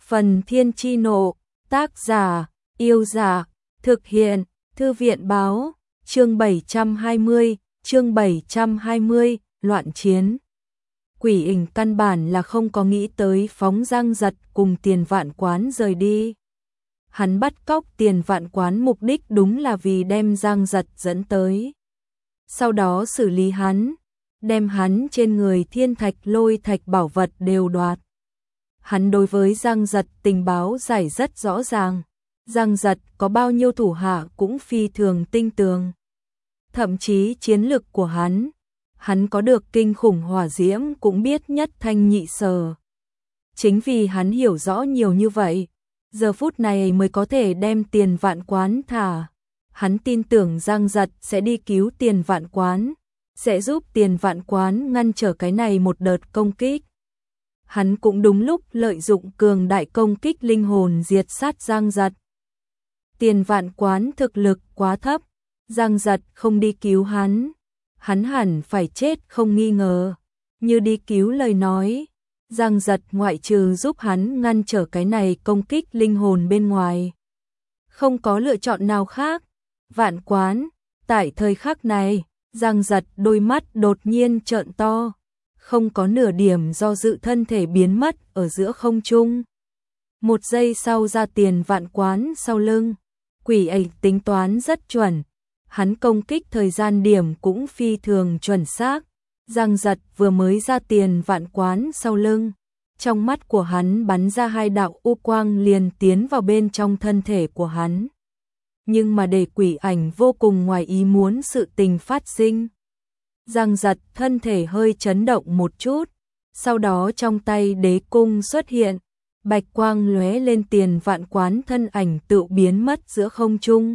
Phần Thiên Chi Nộ, tác giả, Yêu Giả, thực hiện, Thư viện báo, chương 720, loạn chiến. Quỷ Ảnh căn bản là không có nghĩ tới phóng Giang Giật cùng Tiền Vạn Quán rời đi. Hắn bắt cóc Tiền Vạn Quán mục đích đúng là vì đem Giang Giật dẫn tới. Sau đó xử lý hắn, đem hắn trên người thiên thạch lôi thạch bảo vật đều đoạt. Hắn đối với Giang Giật tình báo giải rất rõ ràng. Giang Giật có bao nhiêu thủ hạ cũng phi thường tinh tường. Thậm chí chiến lực của hắn có được kinh khủng hỏa diễm cũng biết nhất thanh nhị sở. Chính vì hắn hiểu rõ nhiều như vậy, giờ phút này mới có thể đem Tiền Vạn Quán thả. Hắn tin tưởng Giang Giật sẽ đi cứu Tiền Vạn Quán, sẽ giúp Tiền Vạn Quán ngăn trở cái này một đợt công kích. Hắn cũng đúng lúc lợi dụng cường đại công kích linh hồn diệt sát Giang Giật. Tiền Vạn Quán thực lực quá thấp, Giang Giật không đi cứu hắn hẳn phải chết không nghi ngờ. Như đi cứu lời nói, Giang Giật ngoại trừ giúp hắn ngăn trở cái này công kích linh hồn bên ngoài, không có lựa chọn nào khác. Vạn Quán, tại thời khắc này, Giang Giật đôi mắt đột nhiên trợn to, không có nửa điểm do dự, thân thể biến mất ở giữa không trung. Một giây sau ra Tiền Vạn Quán sau lưng. Quỷ Ảnh tính toán rất chuẩn, hắn công kích thời gian điểm cũng phi thường chuẩn xác. Giang Giật vừa mới ra Tiền Vạn Quán sau lưng, trong mắt của hắn bắn ra hai đạo u quang liền tiến vào bên trong thân thể của hắn. Nhưng mà để Quỷ Ảnh vô cùng ngoài ý muốn sự tình phát sinh. Giang Giật thân thể hơi chấn động một chút, sau đó trong tay đế cung xuất hiện, bạch quang lóe lên, Tiền Vạn Quán thân ảnh tự biến mất giữa không trung.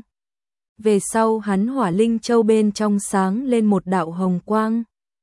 Về sau hắn hỏa linh châu bên trong sáng lên một đạo hồng quang,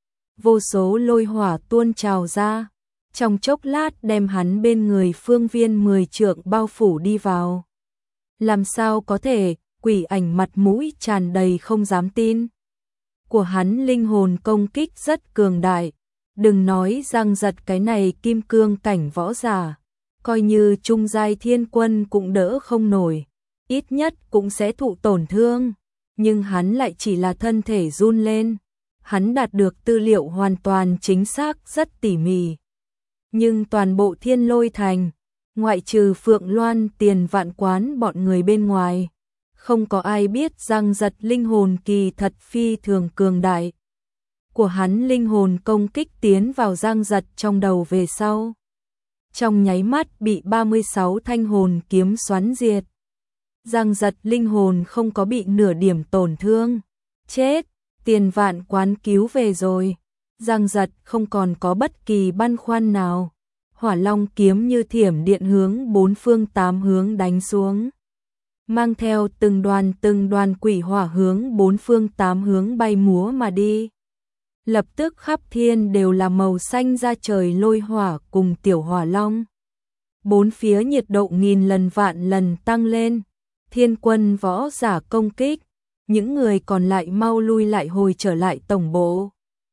vô số lôi hỏa tuôn trào ra, trong chốc lát đem hắn bên người phương viên 10 trượng bao phủ đi vào. Làm sao có thể? Quỷ Ảnh mặt mũi tràn đầy không dám tin. Của hắn linh hồn công kích rất cường đại, đừng nói Giang Giật cái này kim cương cảnh võ giả, coi như trung giai thiên quân cũng đỡ không nổi, ít nhất cũng sẽ thụ tổn thương, nhưng hắn lại chỉ là thân thể run lên. Hắn đạt được tư liệu hoàn toàn chính xác rất tỉ mỉ, nhưng toàn bộ Thiên Lôi Thành, ngoại trừ Phượng Loan, Tiền Vạn Quán bọn người bên ngoài, không có ai biết Giang Giật linh hồn kỳ thật phi thường cường đại. Của hắn linh hồn công kích tiến vào Giang Giật trong đầu về sau, trong nháy mắt bị 36 thanh hồn kiếm xoắn diệt. Giang Giật linh hồn không có bị nửa điểm tổn thương. Chết, Tiền Vạn Quán cứu về rồi. Giang Giật không còn có bất kỳ băn khoăn nào. Hỏa Long kiếm như thiểm điện hướng bốn phương tám hướng đánh xuống, mang theo từng đoàn quỷ hỏa hướng bốn phương tám hướng bay múa mà đi. Lập tức khắp thiên đều là màu xanh ra trời lôi hỏa cùng tiểu hỏa long. Bốn phía nhiệt độ nghìn lần vạn lần tăng lên. Thiên quân võ giả công kích, những người còn lại mau lui lại hồi trở lại tổng bộ.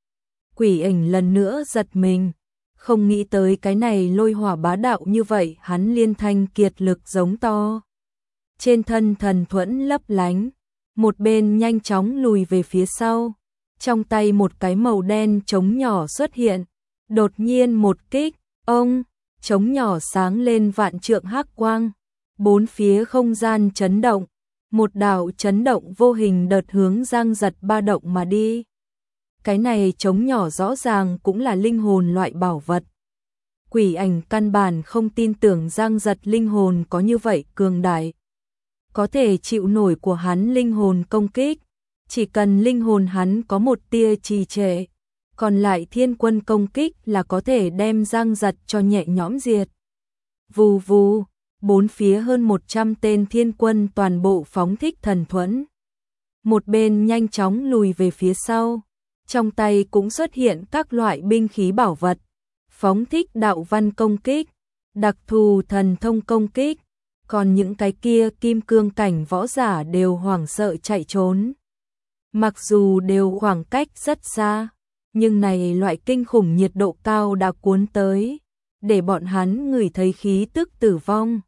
Quỷ Ảnh lần nữa giật mình, không nghĩ tới cái này lôi hỏa bá đạo như vậy. Hắn liên thanh kiệt lực giống to, trên thân thần thuẫn lấp lánh, một bên nhanh chóng lùi về phía sau. Trong tay một cái màu đen trống nhỏ xuất hiện, đột nhiên một kích, ông, trống nhỏ sáng lên vạn trượng hắc quang, bốn phía không gian chấn động, một đạo chấn động vô hình đợt hướng Giang Giật ba động mà đi. Cái này trống nhỏ rõ ràng cũng là linh hồn loại bảo vật. Quỷ Ảnh căn bản không tin tưởng Giang Giật linh hồn có như vậy cường đại, có thể chịu nổi của hắn linh hồn công kích. Chỉ cần linh hồn hắn có một tia trì trệ, còn lại thiên quân công kích là có thể đem Giang Giật cho nhẹ nhõm diệt. Vù vù, bốn phía hơn 100 tên thiên quân toàn bộ phóng thích thần thuẫn. Một bên nhanh chóng lùi về phía sau, trong tay cũng xuất hiện các loại binh khí bảo vật, phóng thích đạo văn công kích, đặc thù thần thông công kích, còn những cái kia kim cương cảnh võ giả đều hoảng sợ chạy trốn. Mặc dù đều khoảng cách rất xa, nhưng này loại kinh khủng nhiệt độ cao đã cuốn tới, để bọn hắn ngửi thấy khí tức tử vong.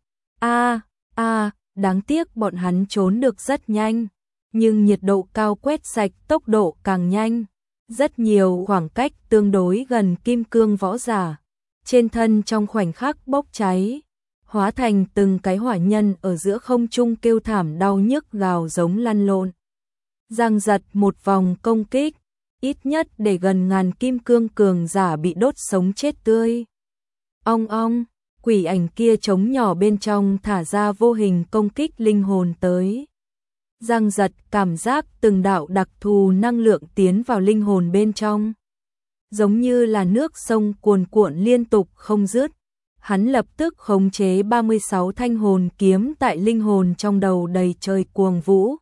Đáng tiếc bọn hắn trốn được rất nhanh, nhưng nhiệt độ cao quét sạch tốc độ càng nhanh. Rất nhiều khoảng cách tương đối gần kim cương võ giả, trên thân trong khoảnh khắc bốc cháy, hóa thành từng cái hỏa nhân ở giữa không trung kêu thảm đau nhức gào giống lăn lộn. Giang giật một vòng công kích, ít nhất để gần ngàn kim cương cường giả bị đốt sống chết tươi. Ong ong, quỷ ảnh kia trống nhỏ bên trong thả ra vô hình công kích linh hồn tới. Giang giật cảm giác từng đạo đặc thù năng lượng tiến vào linh hồn bên trong, giống như là nước sông cuồn cuộn liên tục không dứt. Hắn lập tức khống chế 36 thanh hồn kiếm tại linh hồn trong đầu đầy trời cuồng vũ,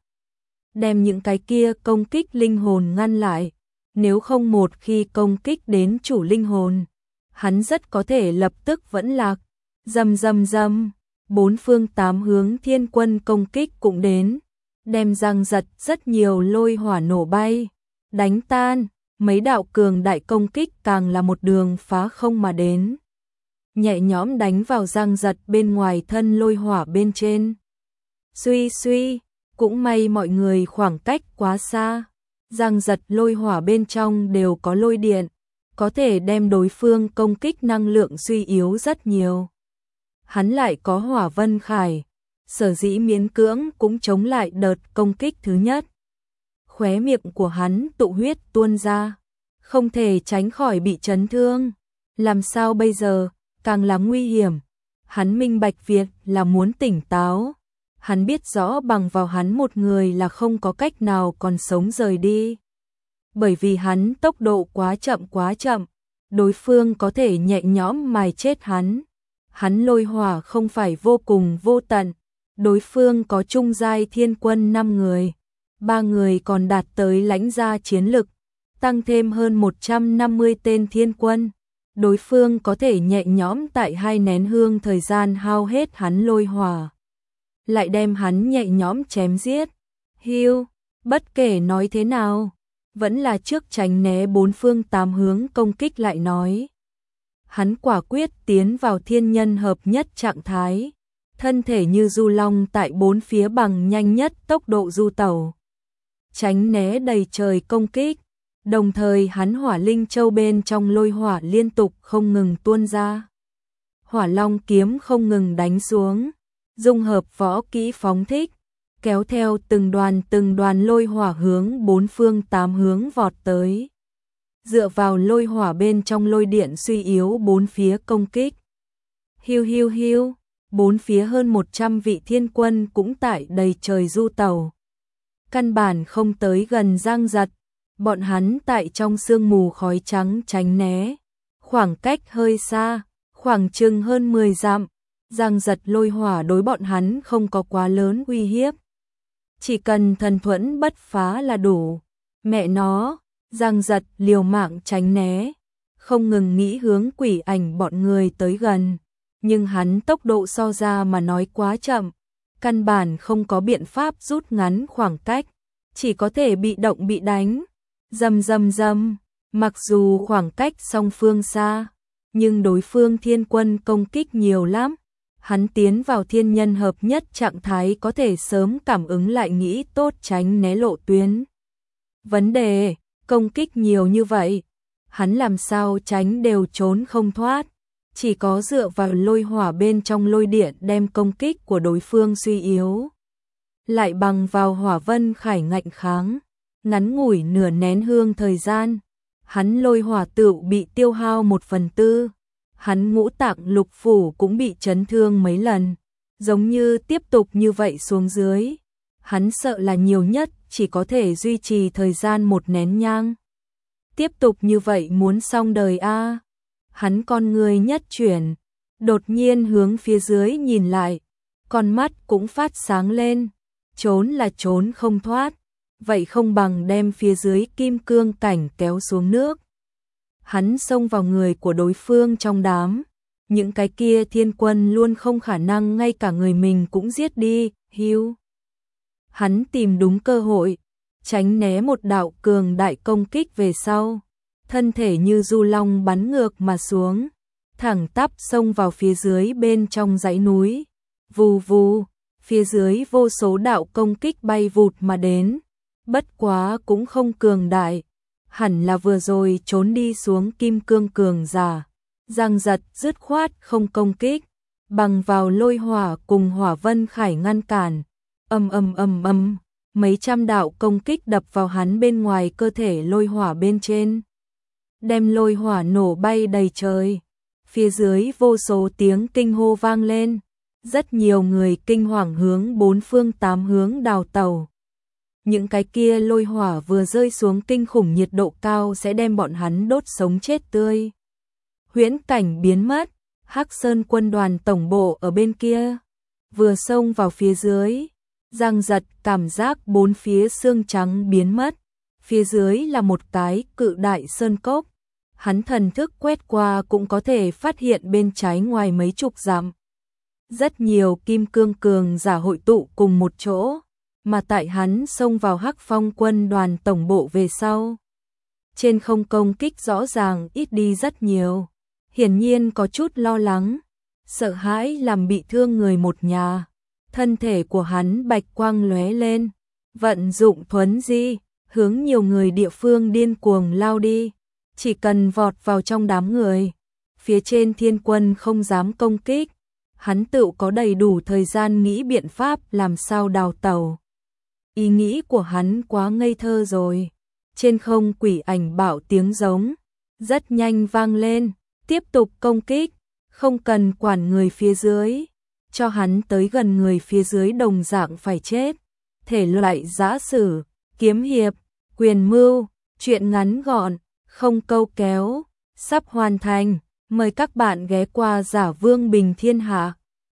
đem những cái kia công kích linh hồn ngăn lại. Nếu không một khi công kích đến chủ linh hồn, hắn rất có thể lập tức vẫn lạc. Rầm rầm rầm, bốn phương tám hướng thiên quân công kích cũng đến, đem Giang giật rất nhiều lôi hỏa nổ bay, đánh tan. Mấy đạo cường đại công kích càng là một đường phá không mà đến, nhẹ nhõm đánh vào Giang giật bên ngoài thân lôi hỏa bên trên. Suy suy, cũng may mọi người khoảng cách quá xa, Giang giật lôi hỏa bên trong đều có lôi điện, có thể đem đối phương công kích năng lượng suy yếu rất nhiều. Hắn lại có hỏa vân khải, sở dĩ miễn cưỡng cũng chống lại đợt công kích thứ nhất. Khóe miệng của hắn tụ huyết tuôn ra, không thể tránh khỏi bị chấn thương. Làm sao bây giờ, càng là nguy hiểm. Hắn minh bạch việc là muốn tỉnh táo. Hắn biết rõ bằng vào hắn một người là không có cách nào còn sống rời đi. Bởi vì hắn tốc độ quá chậm, đối phương có thể nhẹ nhõm mài chết hắn. Hắn lôi hỏa không phải vô cùng vô tận, đối phương có trung giai thiên quân 5 người, 3 người còn đạt tới lãnh gia chiến lực, tăng thêm hơn 150 tên thiên quân. Đối phương có thể nhẹ nhõm tại 2 nén hương thời gian hao hết hắn lôi hỏa, lại đem hắn nhẹ nhõm chém giết. Hiu, bất kể nói thế nào, vẫn là trước tránh né bốn phương tám hướng công kích lại nói. Hắn quả quyết tiến vào thiên nhân hợp nhất trạng thái, thân thể như du long tại bốn phía bằng nhanh nhất tốc độ du tẩu, tránh né đầy trời công kích. Đồng thời hắn hỏa linh châu bên trong lôi hỏa liên tục không ngừng tuôn ra. Hỏa long kiếm không ngừng đánh xuống, dung hợp võ kỹ phóng thích, kéo theo từng đoàn lôi hỏa hướng bốn phương tám hướng vọt tới. Dựa vào lôi hỏa bên trong lôi điện suy yếu bốn phía công kích. Hiu hiu hiu, bốn phía hơn 100 vị thiên quân cũng tại đầy trời du tẩu. Căn bản không tới gần Giang giật. Bọn hắn tại trong sương mù khói trắng tránh né, khoảng cách hơi xa, khoảng chừng hơn 10 dặm. Giang giật lôi hỏa đối bọn hắn không có quá lớn uy hiếp, chỉ cần thần thuẫn bất phá là đủ. Mẹ nó, Giang giật liều mạng tránh né, không ngừng nghĩ hướng quỷ ảnh bọn người tới gần, nhưng hắn tốc độ so ra mà nói quá chậm, căn bản không có biện pháp rút ngắn khoảng cách, chỉ có thể bị động bị đánh. Rầm rầm rầm, mặc dù khoảng cách song phương xa, nhưng đối phương thiên quân công kích nhiều lắm. Hắn tiến vào thiên nhân hợp nhất trạng thái có thể sớm cảm ứng lại nghĩ tốt tránh né lộ tuyến. Vấn đề, công kích nhiều như vậy, hắn làm sao tránh đều trốn không thoát, chỉ có dựa vào lôi hỏa bên trong lôi điện đem công kích của đối phương suy yếu. Lại bằng vào hỏa vân khải ngạnh kháng. Ngắn ngủi nửa nén hương thời gian, hắn lôi hỏa tựu bị tiêu hao 1/4, hắn ngũ tạng lục phủ cũng bị chấn thương mấy lần, giống như tiếp tục như vậy xuống dưới, hắn sợ là nhiều nhất chỉ có thể duy trì thời gian 1 nén nhang. Tiếp tục như vậy muốn xong đời a. Hắn con người nhất chuyển, đột nhiên hướng phía dưới nhìn lại, con mắt cũng phát sáng lên, trốn là trốn không thoát. Vậy không bằng đem phía dưới kim cương cảnh kéo xuống nước. Hắn xông vào người của đối phương trong đám. Những cái kia thiên quân luôn không khả năng ngay cả người mình cũng giết đi. Hiu. Hắn tìm đúng cơ hội, tránh né một đạo cường đại công kích về sau. Thân thể như du long bắn ngược mà xuống. thẳng tắp xông vào phía dưới bên trong dãy núi. Vù vù, phía dưới vô số đạo công kích bay vụt mà đến, bất quá cũng không cường đại, hẳn là vừa rồi trốn đi xuống kim cương cường giả. Giang Giật dứt khoát không công kích, bằng vào lôi hỏa cùng hỏa vân khải ngăn cản. Ầm, mấy trăm đạo công kích đập vào hắn bên ngoài cơ thể lôi hỏa bên trên, đem lôi hỏa nổ bay đầy trời. Phía dưới vô số tiếng kinh hô vang lên, rất nhiều người kinh hoàng hướng bốn phương tám hướng đào tẩu. Những cái kia lôi hỏa vừa rơi xuống kinh khủng nhiệt độ cao sẽ đem bọn hắn đốt sống chết tươi. Huyễn cảnh biến mất, Hắc Sơn quân đoàn tổng bộ ở bên kia, vừa xông vào phía dưới. Giang Giật cảm giác bốn phía xương trắng biến mất, phía dưới là một cái cự đại sơn cốc. Hắn thần thức quét qua cũng có thể phát hiện bên trái ngoài mấy chục dặm. Rất nhiều kim cương cường giả hội tụ cùng một chỗ, mà tại hắn xông vào Hắc Phong quân đoàn tổng bộ về sau. Trên không công kích rõ ràng ít đi rất nhiều, hiển nhiên có chút lo lắng, sợ hãi làm bị thương người một nhà. Thân thể của hắn bạch quang lóe lên, vận dụng thuấn di, hướng nhiều người địa phương điên cuồng lao đi. Chỉ cần vọt vào trong đám người, phía trên thiên quân không dám công kích, hắn tự có đầy đủ thời gian nghĩ biện pháp làm sao đào tẩu. Ý nghĩ của hắn quá ngây thơ rồi. Trên không quỷ ảnh bảo tiếng giống, rất nhanh vang lên, tiếp tục công kích, không cần quản người phía dưới, cho hắn tới gần người phía dưới đồng dạng phải chết. Thể loại giã sử, kiếm hiệp, quyền mưu, truyện ngắn gọn, không câu kéo, sắp hoàn thành, mời các bạn ghé qua Giả Vương Bình Thiên Hạ.